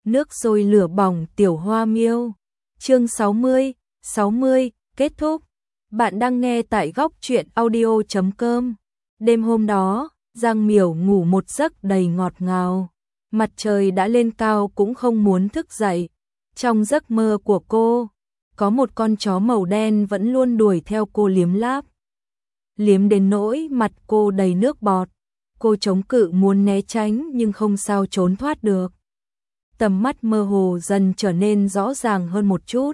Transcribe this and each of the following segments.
Nước sôi lửa bỏng tiểu hoa miêu. Chương 60, kết thúc. Bạn đang nghe tại góc truyện audio.com. Đêm hôm đó, Giang Miểu ngủ một giấc đầy ngọt ngào. Mặt trời đã lên cao cũng không muốn thức dậy. Trong giấc mơ của cô, có một con chó màu đen vẫn luôn đuổi theo cô liếm láp. Liếm đến nỗi mặt cô đầy nước bọt. Cô chống cự muốn né tránh nhưng không sao trốn thoát được. Tầm mắt mơ hồ dần trở nên rõ ràng hơn một chút.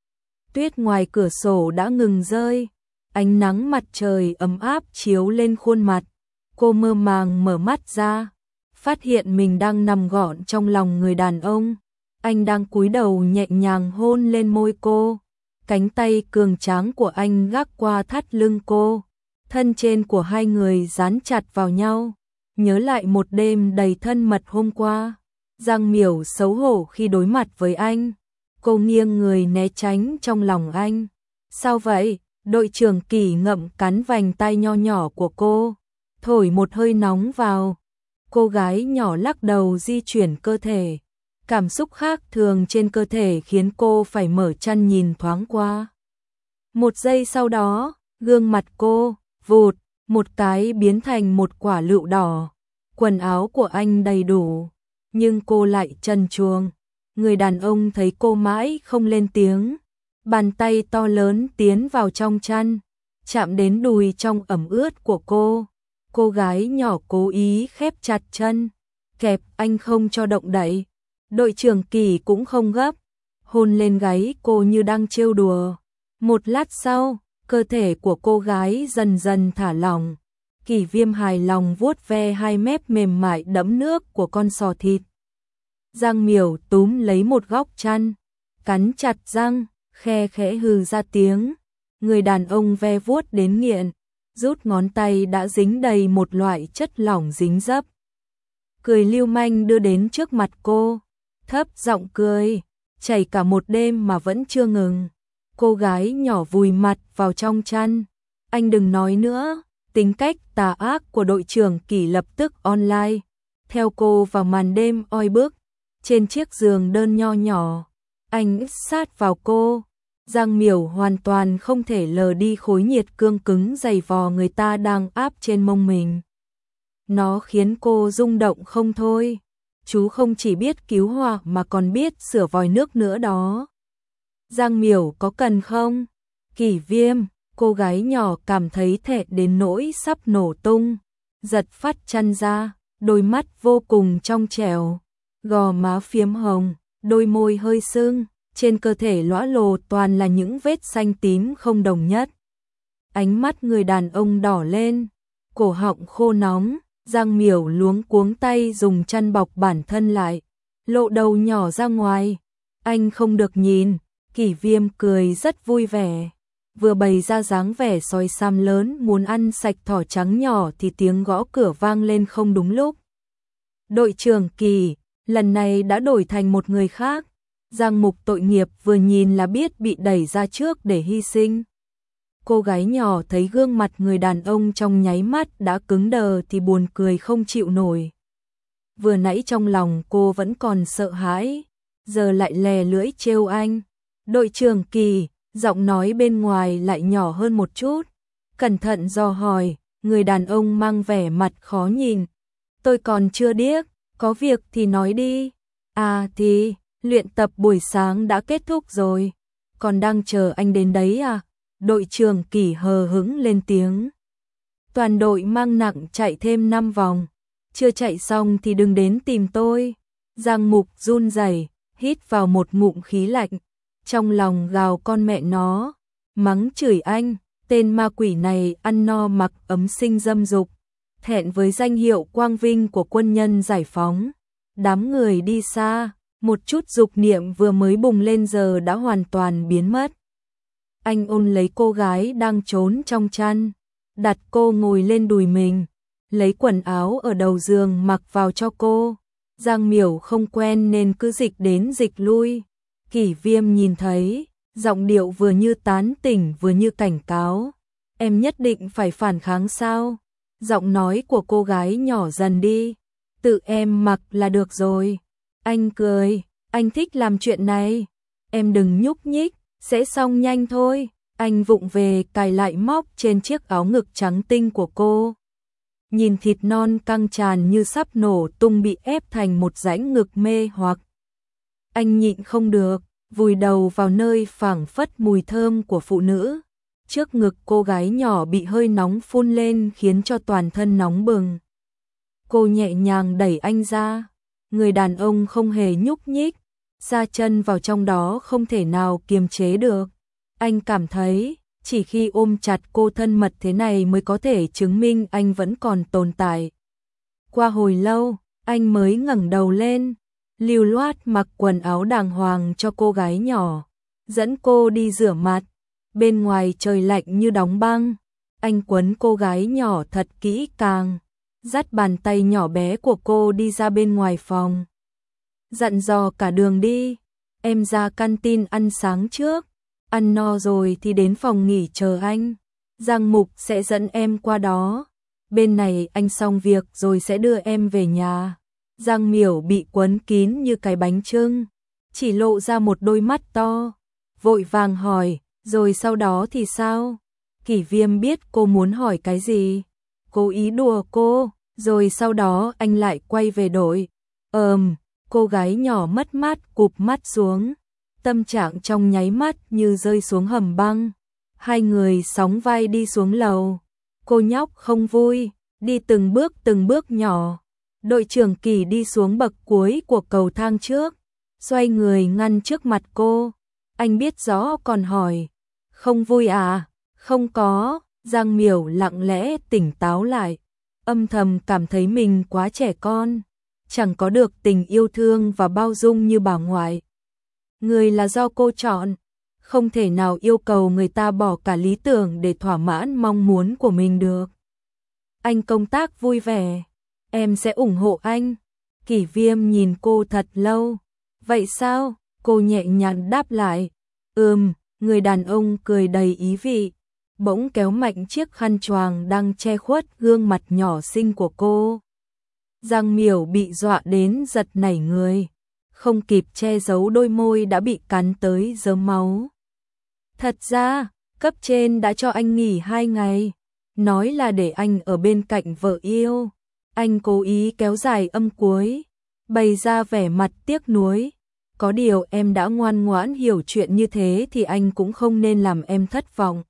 Tuyết ngoài cửa sổ đã ngừng rơi. Ánh nắng mặt trời ấm áp chiếu lên khuôn mặt. Cô mơ màng mở mắt ra, phát hiện mình đang nằm gọn trong lòng người đàn ông. Anh đang cúi đầu nhẹ nhàng hôn lên môi cô. Cánh tay cường tráng của anh gác qua thắt lưng cô. Thân trên của hai người dán chặt vào nhau. Nhớ lại một đêm đầy thân mật hôm qua. Giang Miểu xấu hổ khi đối mặt với anh. Cô nghiêng người né tránh trong lòng anh. Sao vậy? Đội trưởng Kỳ ngậm cắn vành tay nho nhỏ của cô, thổi một hơi nóng vào. Cô gái nhỏ lắc đầu di chuyển cơ thể. Cảm xúc khác thường trên cơ thể khiến cô phải mở chăn nhìn thoáng qua. Một giây sau đó, gương mặt cô, vụt, một cái biến thành một quả lựu đỏ. Quần áo của anh đầy đủ, nhưng cô lại trần truồng. Người đàn ông thấy cô mãi không lên tiếng. Bàn tay to lớn tiến vào trong chăn, chạm đến đùi trong ẩm ướt của cô. Cô gái nhỏ cố ý khép chặt chân, kẹp anh không cho động đậy. Đội trưởng Kỳ cũng không gấp, hôn lên gáy cô như đang trêu đùa. Một lát sau, cơ thể của cô gái dần dần thả lỏng. Kỳ Viêm hài lòng vuốt ve hai mép mềm mại đẫm nước của con sò thịt. Giang Miểu túm lấy một góc chăn, cắn chặt răng, khe khẽ hừ ra tiếng. Người đàn ông ve vuốt đến nghiện, rút ngón tay đã dính đầy một loại chất lỏng dính dấp. Cười lưu manh đưa đến trước mặt cô, thấp giọng cười, chảy cả một đêm mà vẫn chưa ngừng. Cô gái nhỏ vùi mặt vào trong chăn. Anh đừng nói nữa. Tính cách tà ác của đội trưởng Kỳ lập tức online, theo cô vào màn đêm oi bức. Trên chiếc giường đơn nho nhỏ, anh áp sát vào cô. Giang Miểu hoàn toàn không thể lờ đi khối nhiệt cương cứng dày vò người ta đang áp trên mông mình. Nó khiến cô rung động không thôi. Chú không chỉ biết cứu hỏa mà còn biết sửa vòi nước nữa đó. Giang Miểu có cần không? Kỳ Viêm, cô gái nhỏ cảm thấy thẹn đến nỗi sắp nổ tung. Giật phát chăn ra, đôi mắt vô cùng trong trẻo. Gò má phiếm hồng, đôi môi hơi sưng, trên cơ thể lõa lồ toàn là những vết xanh tím không đồng nhất. Ánh mắt người đàn ông đỏ lên, cổ họng khô nóng. Giang Miểu luống cuống tay dùng chăn bọc bản thân lại, lộ đầu nhỏ ra ngoài. Anh không được nhìn. Kỳ Viêm cười rất vui vẻ, vừa bày ra dáng vẻ sói xăm lớn muốn ăn sạch thỏ trắng nhỏ thì tiếng gõ cửa vang lên không đúng lúc. Đội trưởng Kỳ lần này đã đổi thành một người khác. Giang Mục tội nghiệp vừa nhìn là biết bị đẩy ra trước để hy sinh. Cô gái nhỏ thấy gương mặt người đàn ông trong nháy mắt đã cứng đờ thì buồn cười không chịu nổi. Vừa nãy trong lòng cô vẫn còn sợ hãi, giờ lại lè lưỡi trêu anh. Đội trưởng Kỳ, giọng nói bên ngoài lại nhỏ hơn một chút. Cẩn thận dò hỏi, người đàn ông mang vẻ mặt khó nhìn. Tôi còn chưa điếc, có việc thì nói đi. À thì, luyện tập buổi sáng đã kết thúc rồi. Còn đang chờ anh đến đấy à? Đội trưởng Kỳ hờ hững lên tiếng. Toàn đội mang nặng chạy thêm 5 vòng. Chưa chạy xong thì đừng đến tìm tôi. Giang Mục run rẩy, hít vào một ngụm khí lạnh. Trong lòng gào con mẹ nó, mắng chửi anh, tên ma quỷ này ăn no mặc ấm sinh dâm dục, thẹn với danh hiệu quang vinh của quân nhân giải phóng. Đám người đi xa, một chút dục niệm vừa mới bùng lên giờ đã hoàn toàn biến mất. Anh ôm lấy cô gái đang trốn trong chăn, đặt cô ngồi lên đùi mình, lấy quần áo ở đầu giường mặc vào cho cô. Giang Miểu không quen nên cứ dịch đến dịch lui. Kỳ Viêm nhìn thấy, giọng điệu vừa như tán tỉnh vừa như cảnh cáo. Em nhất định phải phản kháng sao? Giọng nói của cô gái nhỏ dần đi. Tự em mặc là được rồi. Anh cười, Anh thích làm chuyện này. Em đừng nhúc nhích, sẽ xong nhanh thôi. Anh vụng về cài lại móc trên chiếc áo ngực trắng tinh của cô. Nhìn thịt non căng tràn như sắp nổ tung bị ép thành một dãy ngực mê hoặc. Anh nhịn không được, vùi đầu vào nơi phảng phất mùi thơm của phụ nữ. Trước ngực cô gái nhỏ bị hơi nóng phun lên khiến cho toàn thân nóng bừng. Cô nhẹ nhàng đẩy anh ra. Người đàn ông không hề nhúc nhích, sa chân vào trong đó không thể nào kiềm chế được. Anh cảm thấy, chỉ khi ôm chặt cô thân mật thế này mới có thể chứng minh anh vẫn còn tồn tại. Qua hồi lâu, anh mới ngẩng đầu lên, lưu loát mặc quần áo đàng hoàng cho cô gái nhỏ, dẫn cô đi rửa mặt. Bên ngoài trời lạnh như đóng băng, anh quấn cô gái nhỏ thật kỹ càng, dắt bàn tay nhỏ bé của cô đi ra bên ngoài phòng. Dặn dò cả đường đi, em ra canteen ăn sáng trước, ăn no rồi thì đến phòng nghỉ chờ anh. Giang Mục sẽ dẫn em qua đó. Bên này anh xong việc rồi sẽ đưa em về nhà. Giang Miểu bị quấn kín như cái bánh chưng, chỉ lộ ra một đôi mắt to, vội vàng hỏi, rồi sau đó thì sao? Kỷ Viêm biết cô muốn hỏi cái gì, cố ý đùa cô, rồi sau đó anh lại quay về đội. Cô gái nhỏ mất mát cụp mắt xuống, tâm trạng trong nháy mắt như rơi xuống hầm băng. Hai người sóng vai đi xuống lầu. Cô nhóc không vui, đi từng bước nhỏ. Đội trưởng Kỳ đi xuống bậc cuối của cầu thang trước, xoay người ngăn trước mặt cô. Anh biết rõ còn hỏi, không vui à? Không có. Giang Miểu lặng lẽ tỉnh táo lại, âm thầm cảm thấy mình quá trẻ con, chẳng có được tình yêu thương và bao dung như bà ngoại. Người là do cô chọn, không thể nào yêu cầu người ta bỏ cả lý tưởng để thỏa mãn mong muốn của mình được. Anh công tác vui vẻ, em sẽ ủng hộ anh. Kỷ Viêm nhìn cô thật lâu. Vậy sao? Cô nhẹ nhàng đáp lại. Người đàn ông cười đầy ý vị, bỗng kéo mạnh chiếc khăn choàng đang che khuất gương mặt nhỏ xinh của cô. Giang Miểu bị dọa đến giật nảy người, không kịp che giấu đôi môi đã bị cắn tới rớm máu. Thật ra, cấp trên đã cho anh nghỉ 2 ngày, nói là để anh ở bên cạnh vợ yêu. Anh cố ý kéo dài âm cuối, bày ra vẻ mặt tiếc nuối. Có điều em đã ngoan ngoãn hiểu chuyện như thế thì anh cũng không nên làm em thất vọng.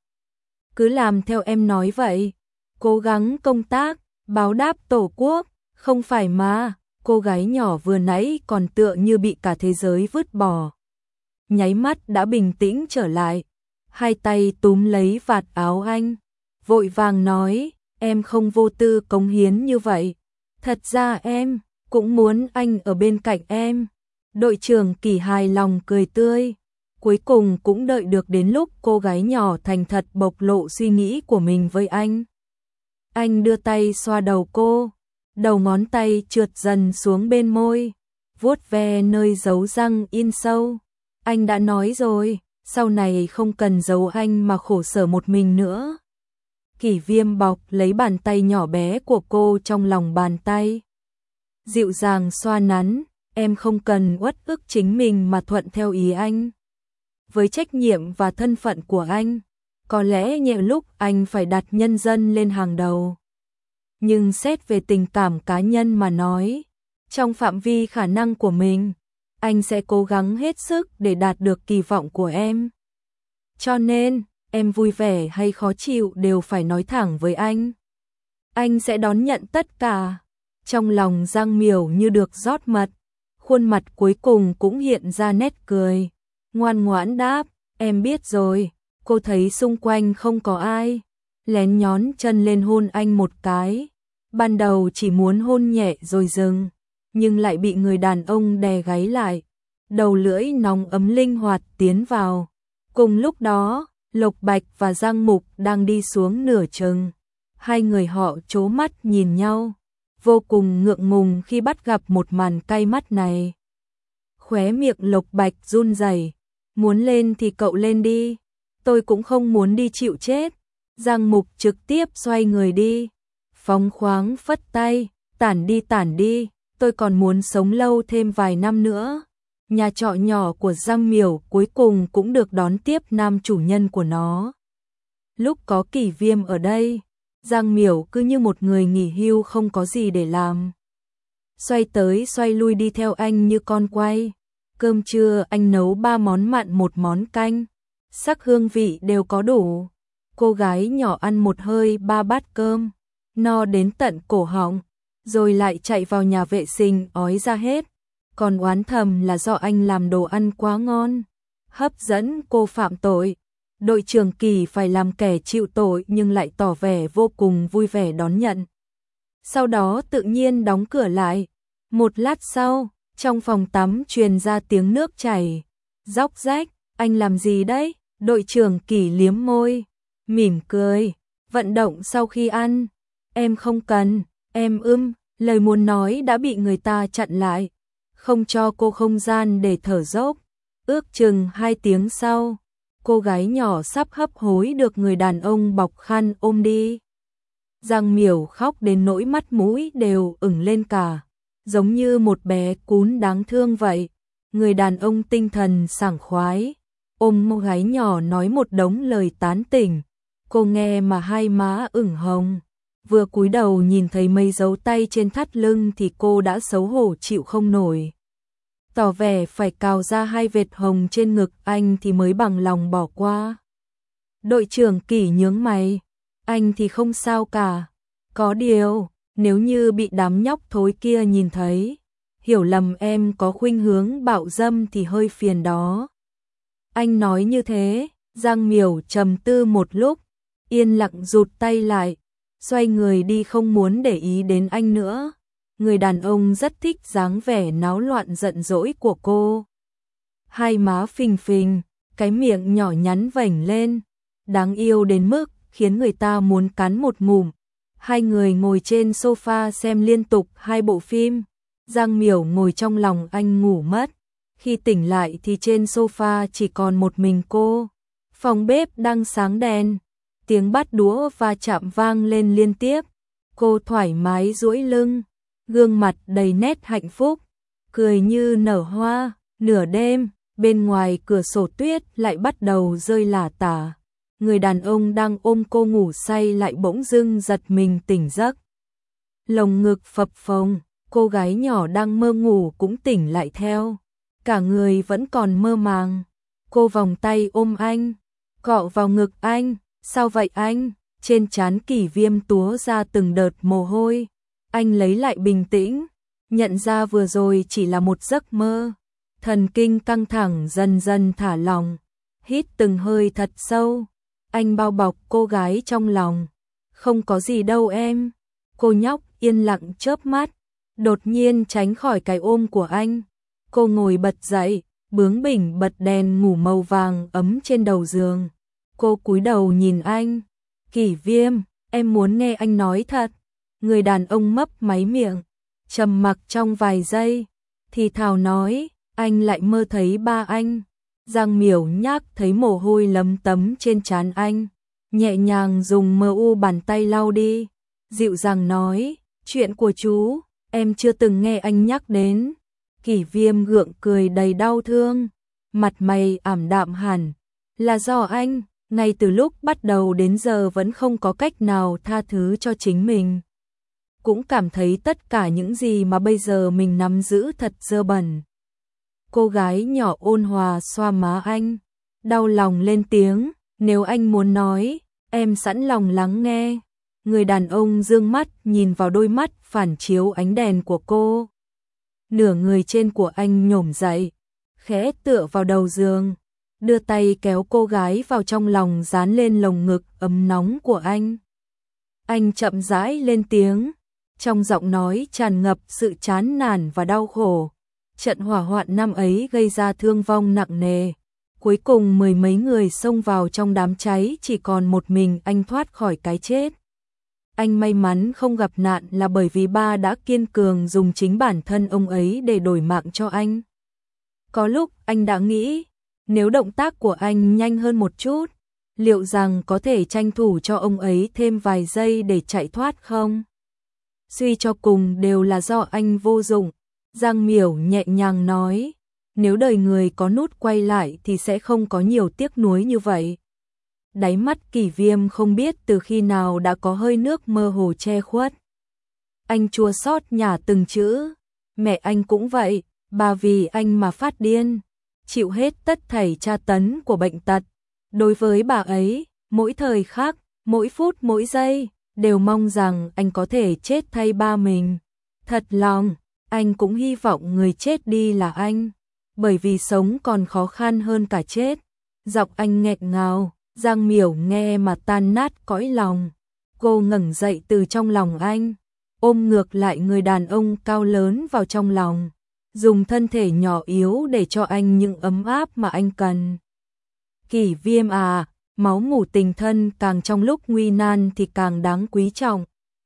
Cứ làm theo em nói vậy, cố gắng công tác, báo đáp tổ quốc, không phải mà. Cô gái nhỏ vừa nãy còn tựa như bị cả thế giới vứt bỏ, nháy mắt đã bình tĩnh trở lại, hai tay túm lấy vạt áo anh, vội vàng nói, em không vô tư cống hiến như vậy. Thật ra em cũng muốn anh ở bên cạnh em. Đội trưởng Kỳ hài lòng cười tươi, cuối cùng cũng đợi được đến lúc cô gái nhỏ thành thật bộc lộ suy nghĩ của mình với anh. Anh đưa tay xoa đầu cô, đầu ngón tay trượt dần xuống bên môi, vuốt ve nơi dấu răng in sâu. Anh đã nói rồi, sau này không cần giấu anh mà khổ sở một mình nữa. Kỷ Viêm bọc lấy bàn tay nhỏ bé của cô trong lòng bàn tay, dịu dàng xoa nắn, em không cần uất ức chính mình mà thuận theo ý anh. Với trách nhiệm và thân phận của anh, có lẽ nhiều lúc anh phải đặt nhân dân lên hàng đầu. Nhưng xét về tình cảm cá nhân mà nói, trong phạm vi khả năng của mình, anh sẽ cố gắng hết sức để đạt được kỳ vọng của em. Cho nên, em vui vẻ hay khó chịu đều phải nói thẳng với anh. Anh sẽ đón nhận tất cả. Trong lòng Giang Miểu như được rót mật, khuôn mặt cuối cùng cũng hiện ra nét cười. Ngoan ngoãn đáp, em biết rồi. Cô thấy xung quanh không có ai, lén nhón chân lên hôn anh một cái. Ban đầu chỉ muốn hôn nhẹ rồi dừng, nhưng lại bị người đàn ông đè gáy lại. Đầu lưỡi nóng ấm linh hoạt tiến vào. Cùng lúc đó, Lộc Bạch và Giang Mục đang đi xuống nửa chừng. Hai người họ trố mắt nhìn nhau, vô cùng ngượng ngùng khi bắt gặp một màn cay mắt này. Khóe miệng Lộc Bạch run rẩy, muốn lên thì cậu lên đi, tôi cũng không muốn đi chịu chết. Giang Mục trực tiếp xoay người đi, phóng khoáng phất tay, tản đi, tôi còn muốn sống lâu thêm vài năm nữa. Nhà trọ nhỏ của Giang Miểu cuối cùng cũng được đón tiếp nam chủ nhân của nó. Lúc có Kỷ Viêm ở đây, Giang Miểu cứ như một người nghỉ hưu không có gì để làm. Xoay tới xoay lui đi theo anh như con quay. Cơm trưa anh nấu 3 món mặn 1 món canh, sắc hương vị đều có đủ. Cô gái nhỏ ăn một hơi 3 bát cơm, no đến tận cổ họng, rồi lại chạy vào nhà vệ sinh ói ra hết. Còn oán thầm là do anh làm đồ ăn quá ngon, hấp dẫn cô phạm tội. Đội trưởng Kỳ phải làm kẻ chịu tội nhưng lại tỏ vẻ vô cùng vui vẻ đón nhận. Sau đó tự nhiên đóng cửa lại. Một lát sau, trong phòng tắm truyền ra tiếng nước chảy, róc rách. Anh làm gì đấy? Đội trưởng Kỳ liếm môi, mỉm cười. Vận động sau khi ăn. Em không cần, em lời muốn nói đã bị người ta chặn lại, không cho cô không gian để thở dốc. Ước chừng 2 tiếng sau, cô gái nhỏ sắp hấp hối được người đàn ông bọc khăn ôm đi. Giang Miểu khóc đến nỗi mắt mũi đều ửng lên cả, giống như một bé cún đáng thương vậy. Người đàn ông tinh thần sảng khoái, ôm cô gái nhỏ nói một đống lời tán tỉnh. Cô nghe mà hai má ửng hồng. Vừa cúi đầu nhìn thấy mấy dấu tay trên thắt lưng thì cô đã xấu hổ chịu không nổi. Tỏ vẻ phải cào ra 2 vệt hồng trên ngực anh thì mới bằng lòng bỏ qua. Đội trưởng Kỳ nhướng mày, anh thì không sao cả. Có điều, nếu như bị đám nhóc thối kia nhìn thấy, hiểu lầm em có khuynh hướng bạo dâm thì hơi phiền đó. Anh nói như thế, Giang Miểu trầm tư một lúc, yên lặng rụt tay lại, xoay người đi không muốn để ý đến anh nữa. Người đàn ông rất thích dáng vẻ náo loạn giận dỗi của cô. Hai má phình phình, cái miệng nhỏ nhắn vểnh lên, đáng yêu đến mức khiến người ta muốn cắn một ngụm. Hai người ngồi trên sofa xem liên tục 2 bộ phim. Giang Miểu ngồi trong lòng anh ngủ mất. Khi tỉnh lại thì trên sofa chỉ còn một mình cô. Phòng bếp đang sáng đèn, tiếng bát đũa va chạm vang lên liên tiếp. Cô thoải mái duỗi lưng, gương mặt đầy nét hạnh phúc, cười như nở hoa. Nửa đêm, bên ngoài cửa sổ tuyết lại bắt đầu rơi lả tả. Người đàn ông đang ôm cô ngủ say lại bỗng dưng giật mình tỉnh giấc. Lồng ngực phập phồng, cô gái nhỏ đang mơ ngủ cũng tỉnh lại theo. Cả người vẫn còn mơ màng. Cô vòng tay ôm anh, cọ vào ngực anh. Sao vậy anh? Trên trán Kỷ Viêm túa ra từng đợt mồ hôi. Anh lấy lại bình tĩnh, nhận ra vừa rồi chỉ là một giấc mơ. Thần kinh căng thẳng dần dần thả lỏng, hít từng hơi thật sâu. Anh bao bọc cô gái trong lòng. Không có gì đâu em. Cô nhóc yên lặng chớp mắt, đột nhiên tránh khỏi cái ôm của anh. Cô ngồi bật dậy, bướng bỉnh bật đèn ngủ màu vàng ấm trên đầu giường. Cô cúi đầu nhìn anh. Kỷ Viêm, em muốn nghe anh nói thật. Người đàn ông mấp máy miệng, trầm mặc trong vài giây, thì thào nói, anh lại mơ thấy ba anh. Giang Miểu nhác thấy mồ hôi lấm tấm trên trán anh, nhẹ nhàng dùng bàn tay lau đi, dịu dàng nói, chuyện của chú, em chưa từng nghe anh nhắc đến. Kỷ Viêm gượng cười đầy đau thương, mặt mày ảm đạm hẳn, là do anh, ngay từ lúc bắt đầu đến giờ vẫn không có cách nào tha thứ cho chính mình. Cũng cảm thấy tất cả những gì mà bây giờ mình nắm giữ thật dơ bẩn. Cô gái nhỏ ôn hòa xoa má anh, đau lòng lên tiếng, nếu anh muốn nói, em sẵn lòng lắng nghe. Người đàn ông dương mắt nhìn vào đôi mắt phản chiếu ánh đèn của cô. Nửa người trên của anh nhổm dậy, khẽ tựa vào đầu giường, đưa tay kéo cô gái vào trong lòng dán lên lồng ngực ấm nóng của anh. Anh chậm rãi lên tiếng, trong giọng nói tràn ngập sự chán nản và đau khổ. Trận hỏa hoạn năm ấy gây ra thương vong nặng nề. Cuối cùng 10 mấy người xông vào trong đám cháy, chỉ còn một mình anh thoát khỏi cái chết. Anh may mắn không gặp nạn là bởi vì ba đã kiên cường dùng chính bản thân ông ấy để đổi mạng cho anh. Có lúc anh đã nghĩ, nếu động tác của anh nhanh hơn một chút, liệu rằng có thể tranh thủ cho ông ấy thêm vài giây để chạy thoát không? Suy cho cùng đều là do anh vô dụng. Giang Miểu nhẹ nhàng nói, Nếu đời người có nút quay lại thì sẽ không có nhiều tiếc nuối như vậy. Đáy mắt Kỷ Viêm không biết từ khi nào đã có hơi nước mơ hồ che khuất. Anh chua xót nhả từng chữ. Mẹ anh cũng vậy, bà vì anh mà phát điên, chịu hết tất thảy tra tấn của bệnh tật. Đối với bà ấy, mỗi thời khắc, mỗi phút mỗi giây, đều mong rằng anh có thể chết thay ba mình. Thật lòng, anh cũng hy vọng người chết đi là anh, bởi vì sống còn khó khăn hơn cả chết. Giọng anh nghẹn ngào, Giang Miểu nghe mà tan nát cõi lòng. Cô ngẩng dậy từ trong lòng anh, ôm ngược lại người đàn ông cao lớn vào trong lòng, dùng thân thể nhỏ yếu để cho anh những ấm áp mà anh cần. Kỷ Viêm à, máu mủ tình thân càng trong lúc nguy nan thì càng đáng quý trọng.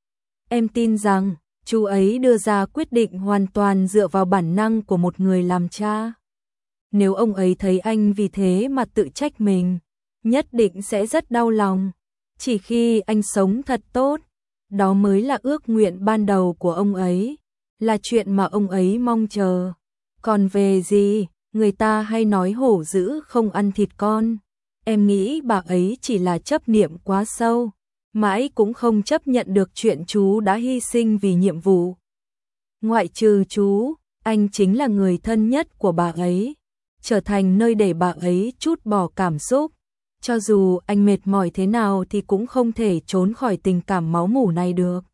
Em tin rằng, chú ấy đưa ra quyết định hoàn toàn dựa vào bản năng của một người làm cha. Nếu ông ấy thấy anh vì thế mà tự trách mình, nhất định sẽ rất đau lòng. Chỉ khi anh sống thật tốt, đó mới là ước nguyện ban đầu của ông ấy, là chuyện mà ông ấy mong chờ. Còn về gì, người ta hay nói hổ dữ không ăn thịt con. Em nghĩ bà ấy chỉ là chấp niệm quá sâu, mãi cũng không chấp nhận được chuyện chú đã hy sinh vì nhiệm vụ. Ngoại trừ chú, anh chính là người thân nhất của bà ấy, trở thành nơi để bà ấy trút bỏ cảm xúc. Cho dù anh mệt mỏi thế nào thì cũng không thể trốn khỏi tình cảm máu mủ này được.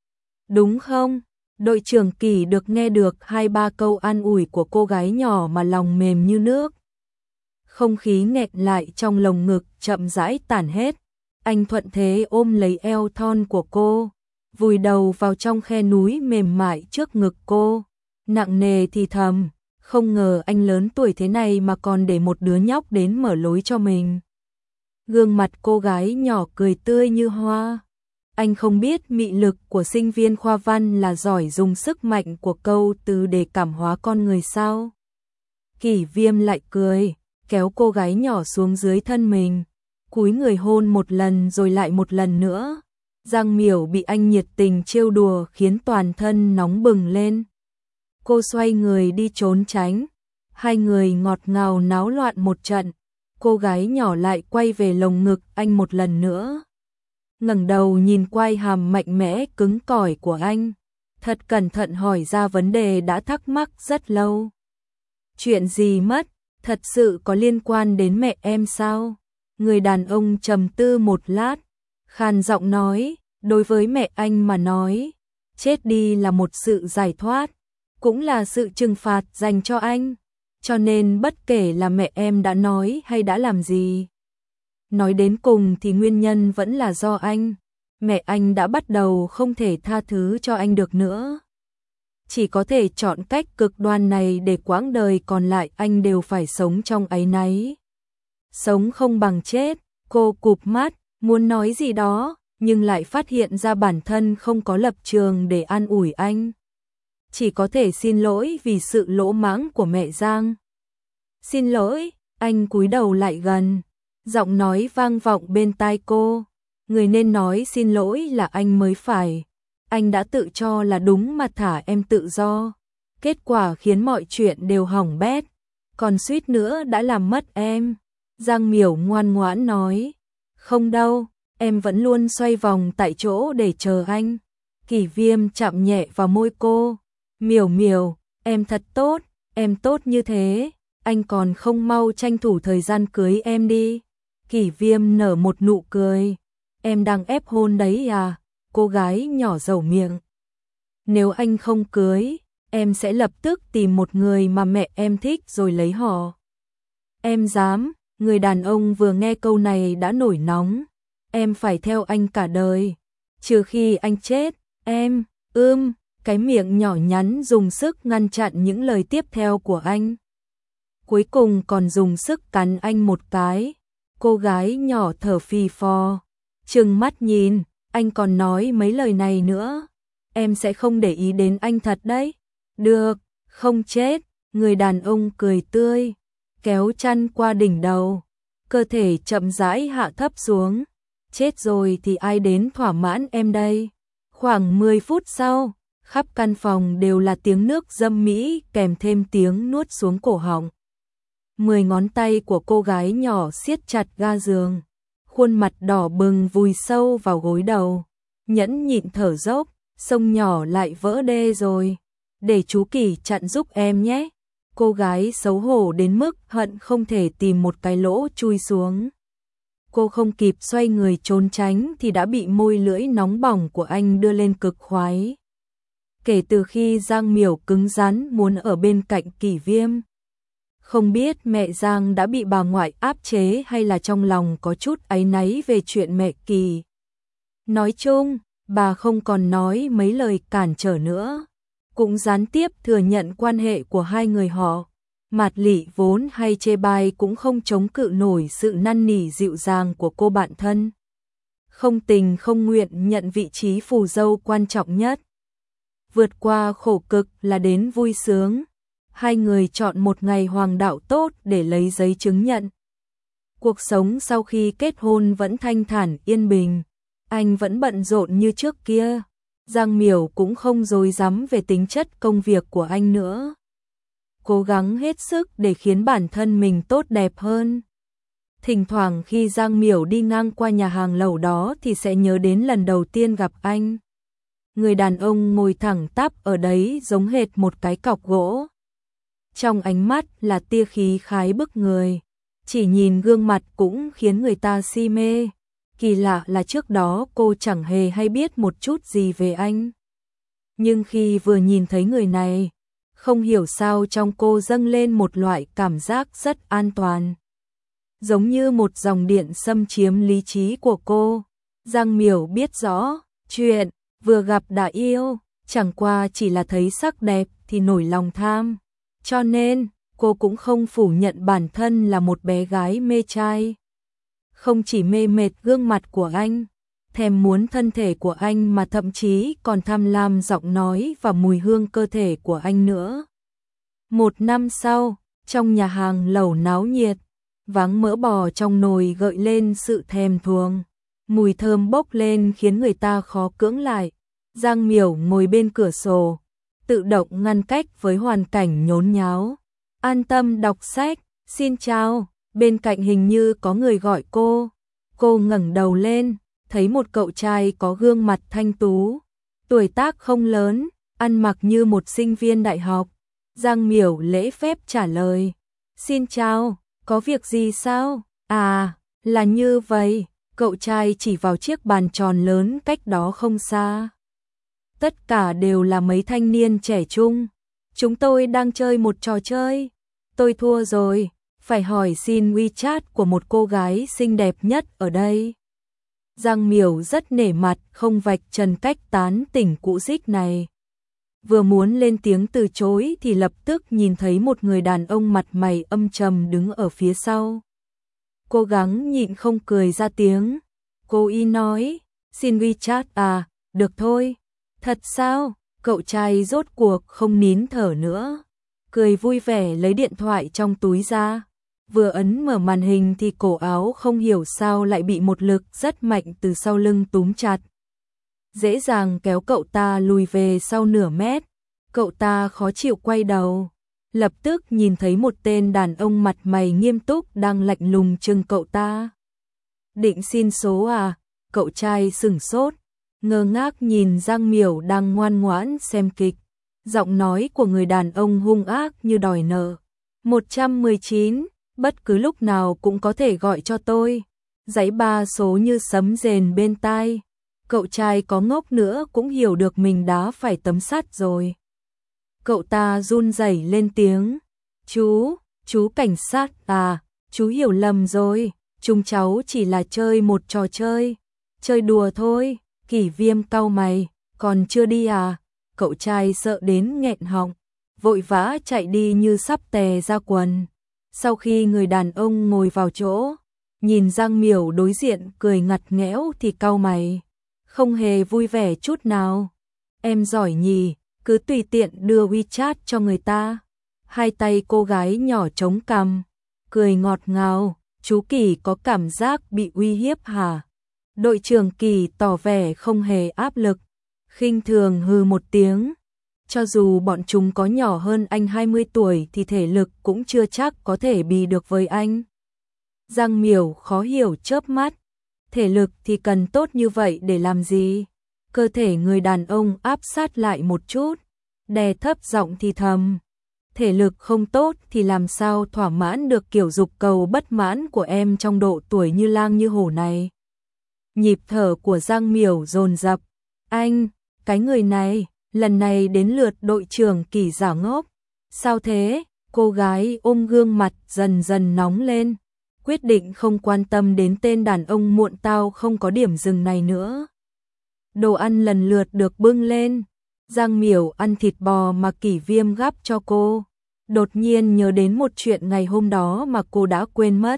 Đúng không? Đội trưởng Kỷ được nghe được 2-3 câu an ủi của cô gái nhỏ mà lòng mềm như nước. Không khí nghẹn lại trong lồng ngực chậm rãi tản hết. Anh thuận thế ôm lấy eo thon của cô, vùi đầu vào trong khe núi mềm mại trước ngực cô. Nặng nề thì thầm, không ngờ anh lớn tuổi thế này mà còn để một đứa nhóc đến mở lối cho mình. Gương mặt cô gái nhỏ cười tươi như hoa. Anh không biết mị lực của sinh viên khoa văn là giỏi dùng sức mạnh của câu từ để cảm hóa con người sao. Kỷ Viêm lại cười, kéo cô gái nhỏ xuống dưới thân mình, cúi người hôn một lần rồi lại một lần nữa. Giang Miểu bị anh nhiệt tình trêu đùa khiến toàn thân nóng bừng lên. Cô xoay người đi trốn tránh, hai người ngọt ngào náo loạn một trận. Cô gái nhỏ lại quay về lồng ngực anh một lần nữa, ngẩng đầu nhìn quai hàm mạnh mẽ cứng cỏi của anh, thật cẩn thận hỏi ra vấn đề đã thắc mắc rất lâu. Chuyện gì mất? Thật sự có liên quan đến mẹ em sao? Người đàn ông trầm tư một lát, khàn giọng nói, đối với mẹ anh mà nói, chết đi là một sự giải thoát, cũng là sự trừng phạt dành cho anh. Cho nên bất kể là mẹ em đã nói hay đã làm gì, nói đến cùng thì nguyên nhân vẫn là do anh. Mẹ anh đã bắt đầu không thể tha thứ cho anh được nữa. Chỉ có thể chọn cách cực đoan này để quãng đời còn lại anh đều phải sống trong áy náy. Sống không bằng chết. Cô cụp mắt, muốn nói gì đó, nhưng lại phát hiện ra bản thân không có lập trường để an ủi anh. Chỉ có thể xin lỗi vì sự lỗ mãng của mẹ Giang. Xin lỗi, anh cúi đầu lại gần, giọng nói vang vọng bên tai cô. Người nên nói xin lỗi là anh mới phải. Anh đã tự cho là đúng mà thả em tự do. Kết quả khiến mọi chuyện đều hỏng bét, còn suýt nữa đã làm mất em. Giang Miểu ngoan ngoãn nói, không đâu, em vẫn luôn xoay vòng tại chỗ để chờ anh. Kỷ Viêm chạm nhẹ vào môi cô. Miểu Miểu, em thật tốt, em tốt như thế, anh còn không mau tranh thủ thời gian cưới em đi. Kỷ Viêm nở một nụ cười. Em đang ép hôn đấy à? Cô gái nhỏ dầu miệng. Nếu anh không cưới, em sẽ lập tức tìm một người mà mẹ em thích rồi lấy họ. Em dám? Người đàn ông vừa nghe câu này đã nổi nóng. Em phải theo anh cả đời, trừ khi anh chết. Em, cái miệng nhỏ nhắn dùng sức ngăn chặn những lời tiếp theo của anh. Cuối cùng còn dùng sức cắn anh một cái. Cô gái nhỏ thở phì phò, trừng mắt nhìn, anh còn nói mấy lời này nữa. Em sẽ không để ý đến anh thật đấy. Được, không chết. Người đàn ông cười tươi, kéo chăn qua đỉnh đầu, cơ thể chậm rãi hạ thấp xuống. Chết rồi thì ai đến thỏa mãn em đây? Khoảng 10 phút sau, khắp căn phòng đều là tiếng nước dâm mỹ kèm thêm tiếng nuốt xuống cổ họng. 10 ngón tay của cô gái nhỏ siết chặt ga giường, khuôn mặt đỏ bừng vùi sâu vào gối đầu, nhẫn nhịn thở dốc, sông nhỏ lại vỡ đê rồi, để chú Kỳ chặn giúp em nhé. Cô gái xấu hổ đến mức hận không thể tìm một cái lỗ chui xuống. Cô không kịp xoay người trốn tránh thì đã bị môi lưỡi nóng bỏng của anh đưa lên cực khoái. Kể từ khi Giang Miểu cứng rắn muốn ở bên cạnh Kỳ Viêm, không biết mẹ Giang đã bị bà ngoại áp chế hay là trong lòng có chút áy náy về chuyện mẹ Kỳ. Nói chung, bà không còn nói mấy lời cản trở nữa, cũng gián tiếp thừa nhận quan hệ của hai người họ. Mạt Lị vốn hay chê bai cũng không chống cự nổi sự năn nỉ dịu dàng của cô bạn thân. Không tình không nguyện nhận vị trí phù dâu quan trọng nhất. Vượt qua khổ cực là đến vui sướng. Hai người chọn một ngày hoàng đạo tốt để lấy giấy chứng nhận. Cuộc sống sau khi kết hôn vẫn thanh thản yên bình. Anh vẫn bận rộn như trước kia. Giang Miểu cũng không rối rắm về tính chất công việc của anh nữa. Cố gắng hết sức để khiến bản thân mình tốt đẹp hơn. Thỉnh thoảng khi Giang Miểu đi ngang qua nhà hàng lẩu đó thì sẽ nhớ đến lần đầu tiên gặp anh. Người đàn ông ngồi thẳng tắp ở đấy giống hệt một cái cọc gỗ. Trong ánh mắt là tia khí khái bức người. Chỉ nhìn gương mặt cũng khiến người ta si mê. Kỳ lạ là trước đó cô chẳng hề hay biết một chút gì về anh. Nhưng khi vừa nhìn thấy người này, không hiểu sao trong cô dâng lên một loại cảm giác rất an toàn. Giống như một dòng điện xâm chiếm lý trí của cô. Giang Miểu biết rõ, chuyện vừa gặp đã yêu, chẳng qua chỉ là thấy sắc đẹp thì nổi lòng tham. Cho nên, cô cũng không phủ nhận bản thân là một bé gái mê trai. Không chỉ mê mệt gương mặt của anh, thèm muốn thân thể của anh mà thậm chí còn tham lam giọng nói và mùi hương cơ thể của anh nữa. 1 năm sau, trong nhà hàng lẩu náo nhiệt, váng mỡ bò trong nồi gợi lên sự thèm thuồng. Mùi thơm bốc lên khiến người ta khó cưỡng lại. Giang Miểu ngồi bên cửa sổ, tự động ngăn cách với hoàn cảnh nhốn nháo. An tâm đọc sách, xin chào, bên cạnh hình như có người gọi cô. Cô ngẩng đầu lên, thấy một cậu trai có gương mặt thanh tú, tuổi tác không lớn, ăn mặc như một sinh viên đại học. Giang Miểu lễ phép trả lời, xin chào, có việc gì sao? À, là như vậy, cậu trai chỉ vào chiếc bàn tròn lớn cách đó không xa. Tất cả đều là mấy thanh niên trẻ trung. Chúng tôi đang chơi một trò chơi. Tôi thua rồi, phải hỏi xin WeChat của một cô gái xinh đẹp nhất ở đây. Giang Miểu rất nể mặt không vạch trần cách tán tỉnh cũ dích này. Vừa muốn lên tiếng từ chối thì lập tức nhìn thấy một người đàn ông mặt mày âm trầm đứng ở phía sau. Cố gắng nhịn không cười ra tiếng. Cô y nói, xin WeChat à, được thôi. Thật sao? Cậu trai rốt cuộc không nín thở nữa. Cười vui vẻ lấy điện thoại trong túi ra. Vừa ấn mở màn hình thì cổ áo không hiểu sao lại bị một lực rất mạnh từ sau lưng túm chặt. Dễ dàng kéo cậu ta lùi về sau nửa mét. Cậu ta khó chịu quay đầu. Lập tức nhìn thấy một tên đàn ông mặt mày nghiêm túc đang lạnh lùng trừng cậu ta. Định xin số à? Cậu trai sửng sốt, ngơ ngác nhìn Giang Miểu đang ngoan ngoãn xem kịch. Giọng nói của người đàn ông hung ác như đòi nợ. 119, bất cứ lúc nào cũng có thể gọi cho tôi. Dãy 3 số như sấm rền bên tai. Cậu trai có ngốc nữa cũng hiểu được mình đá phải tấm sắt rồi. Cậu ta run rẩy lên tiếng. Chú cảnh sát à, chú hiểu lầm rồi. Chúng cháu chỉ là chơi một trò chơi. Chơi đùa thôi. Kỷ Viêm cau mày, còn chưa đi à? Cậu trai sợ đến nghẹn họng, vội vã chạy đi như sắp tè ra quần. Sau khi người đàn ông ngồi vào chỗ, nhìn Giang Miểu đối diện cười ngặt nghẽo thì cau mày, không hề vui vẻ chút nào. Em giỏi nhỉ, cứ tùy tiện đưa WeChat cho người ta. Hai tay cô gái nhỏ chống cằm, cười ngọt ngào. Chú Kỳ có cảm giác bị uy hiếp hả? Đội trưởng Kỳ tỏ vẻ không hề áp lực. khinh thường hừ một tiếng. Cho dù bọn chúng có nhỏ hơn anh 20 tuổi thì thể lực cũng chưa chắc có thể bì được với anh. Giang Miểu khó hiểu chớp mắt. Thể lực thì cần tốt như vậy để làm gì? Cơ thể người đàn ông áp sát lại một chút, đè thấp giọng thì thầm. Thể lực không tốt thì làm sao thỏa mãn được kiểu dục cầu bất mãn của em trong độ tuổi như lang như hổ này. Nhịp thở của Giang Miểu dồn dập. Anh, cái người này, lần này đến lượt đội trưởng Kỳ giả ngốc. Sao thế? Cô gái ôm gương mặt dần dần nóng lên. Quyết định không quan tâm đến tên đàn ông muộn tao không có điểm dừng này nữa. Đồ ăn lần lượt được bưng lên. Giang Miểu ăn thịt bò mà Kỷ Viêm gắp cho cô. Đột nhiên nhớ đến một chuyện ngày hôm đó mà cô đã quên mất.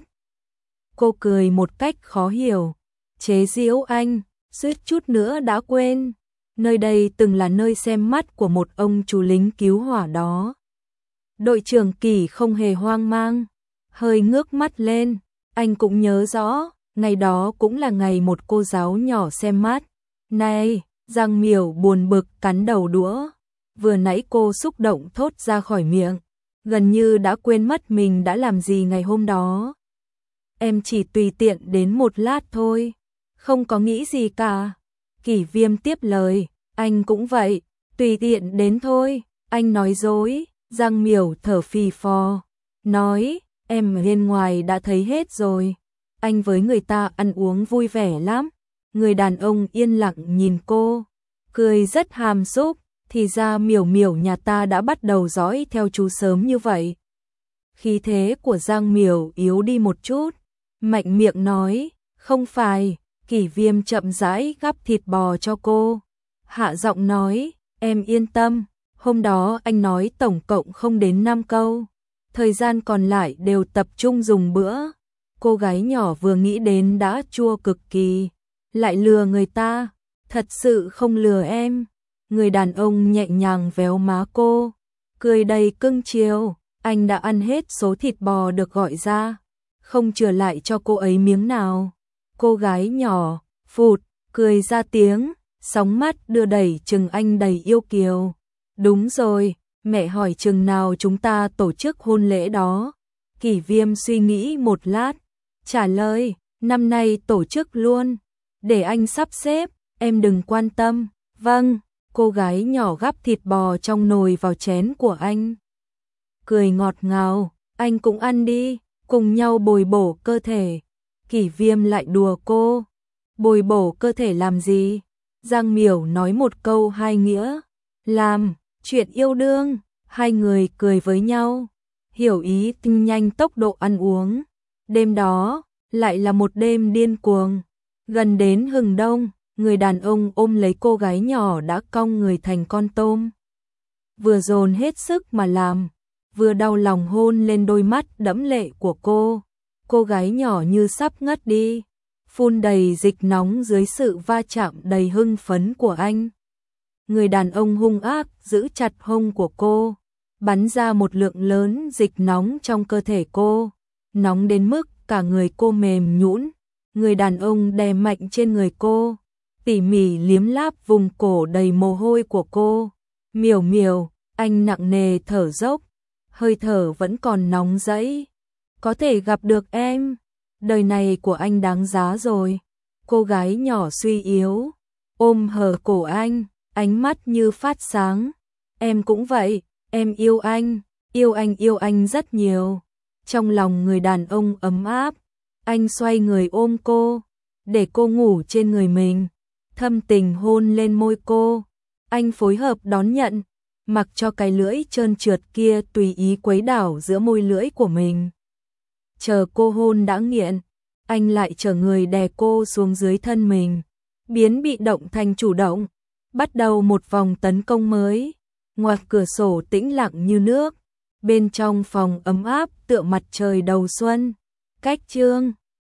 Cô cười một cách khó hiểu. Chế giễu anh, suýt chút nữa đã quên. Nơi đây từng là nơi xem mắt của một ông chú lính cứu hỏa đó. Đội trưởng Kỳ không hề hoang mang, hơi ngước mắt lên. Anh cũng nhớ rõ, ngày đó cũng là ngày một cô giáo nhỏ xem mắt. Này, Giang Miểu buồn bực cắn đầu đũa. Vừa nãy cô xúc động thốt ra khỏi miệng, gần như đã quên mất mình đã làm gì ngày hôm đó. Em chỉ tùy tiện đến một lát thôi, không có nghĩ gì cả. Kỷ Viêm tiếp lời, anh cũng vậy, tùy tiện đến thôi. Anh nói dối. Giang Miểu thở phì phò, nói, em bên ngoài đã thấy hết rồi. Anh với người ta ăn uống vui vẻ lắm. Người đàn ông yên lặng nhìn cô, cười rất hàm xúc. Thì ra Miểu Miểu nhà ta đã bắt đầu dõi theo chú sớm như vậy. Khí thế của Giang Miểu yếu đi một chút, mạnh miệng nói, không phải. Kỷ Viêm chậm rãi gắp thịt bò cho cô, hạ giọng nói, em yên tâm. Hôm đó anh nói tổng cộng không đến 5 câu, thời gian còn lại đều tập trung dùng bữa. Cô gái nhỏ vừa nghĩ đến đã chua cực kỳ, lại lừa người ta, thật sự không lừa em. Người đàn ông nhẹ nhàng véo má cô, cười đầy cưng chiều. Anh đã ăn hết số thịt bò được gọi ra, không chừa lại cho cô ấy miếng nào. Cô gái nhỏ phụt cười ra tiếng, sóng mắt đưa đẩy chừng anh đầy yêu kiều. Đúng rồi, mẹ hỏi chừng nào chúng ta tổ chức hôn lễ đó. Kỷ Viêm suy nghĩ một lát, trả lời, năm nay tổ chức luôn. Để anh sắp xếp, em đừng quan tâm. Vâng. Cô gái nhỏ gắp thịt bò trong nồi vào chén của anh, cười ngọt ngào, anh cũng ăn đi, cùng nhau bồi bổ cơ thể. Kỷ Viêm lại đùa cô, bồi bổ cơ thể làm gì? Giang Miểu nói một câu hai nghĩa, làm chuyện yêu đương. Hai người cười với nhau, hiểu ý tinh nhanh tốc độ ăn uống. Đêm đó lại là một đêm điên cuồng. Gần đến hừng đông, người đàn ông ôm lấy cô gái nhỏ đã cong người thành con tôm. Vừa dồn hết sức mà làm, vừa đau lòng hôn lên đôi mắt đẫm lệ của cô. Cô gái nhỏ như sắp ngất đi, phun đầy dịch nóng dưới sự va chạm đầy hưng phấn của anh. Người đàn ông hung ác giữ chặt hông của cô, bắn ra một lượng lớn dịch nóng trong cơ thể cô, nóng đến mức cả người cô mềm nhũn. Người đàn ông đè mạnh trên người cô, tỉ mỉ liếm láp vùng cổ đầy mồ hôi của cô. Miểu Miểu, anh nặng nề thở dốc, hơi thở vẫn còn nóng rẫy. Có thể gặp được em, đời này của anh đáng giá rồi. Cô gái nhỏ suy yếu, ôm hở cổ anh, ánh mắt như phát sáng. Em cũng vậy, em yêu anh rất nhiều. Trong lòng người đàn ông ấm áp, anh xoay người ôm cô, để cô ngủ trên người mình, thâm tình hôn lên môi cô. Anh phối hợp đón nhận, mặc cho cái lưỡi trơn trượt kia tùy ý quấy đảo giữa môi lưỡi của mình. Chờ cô hôn đã nghiện, anh lại chở người đè cô xuống dưới thân mình, biến bị động thành chủ động, bắt đầu một vòng tấn công mới. Ngoài cửa sổ tĩnh lặng như nước, bên trong phòng ấm áp tựa mặt trời đầu xuân. Cách chương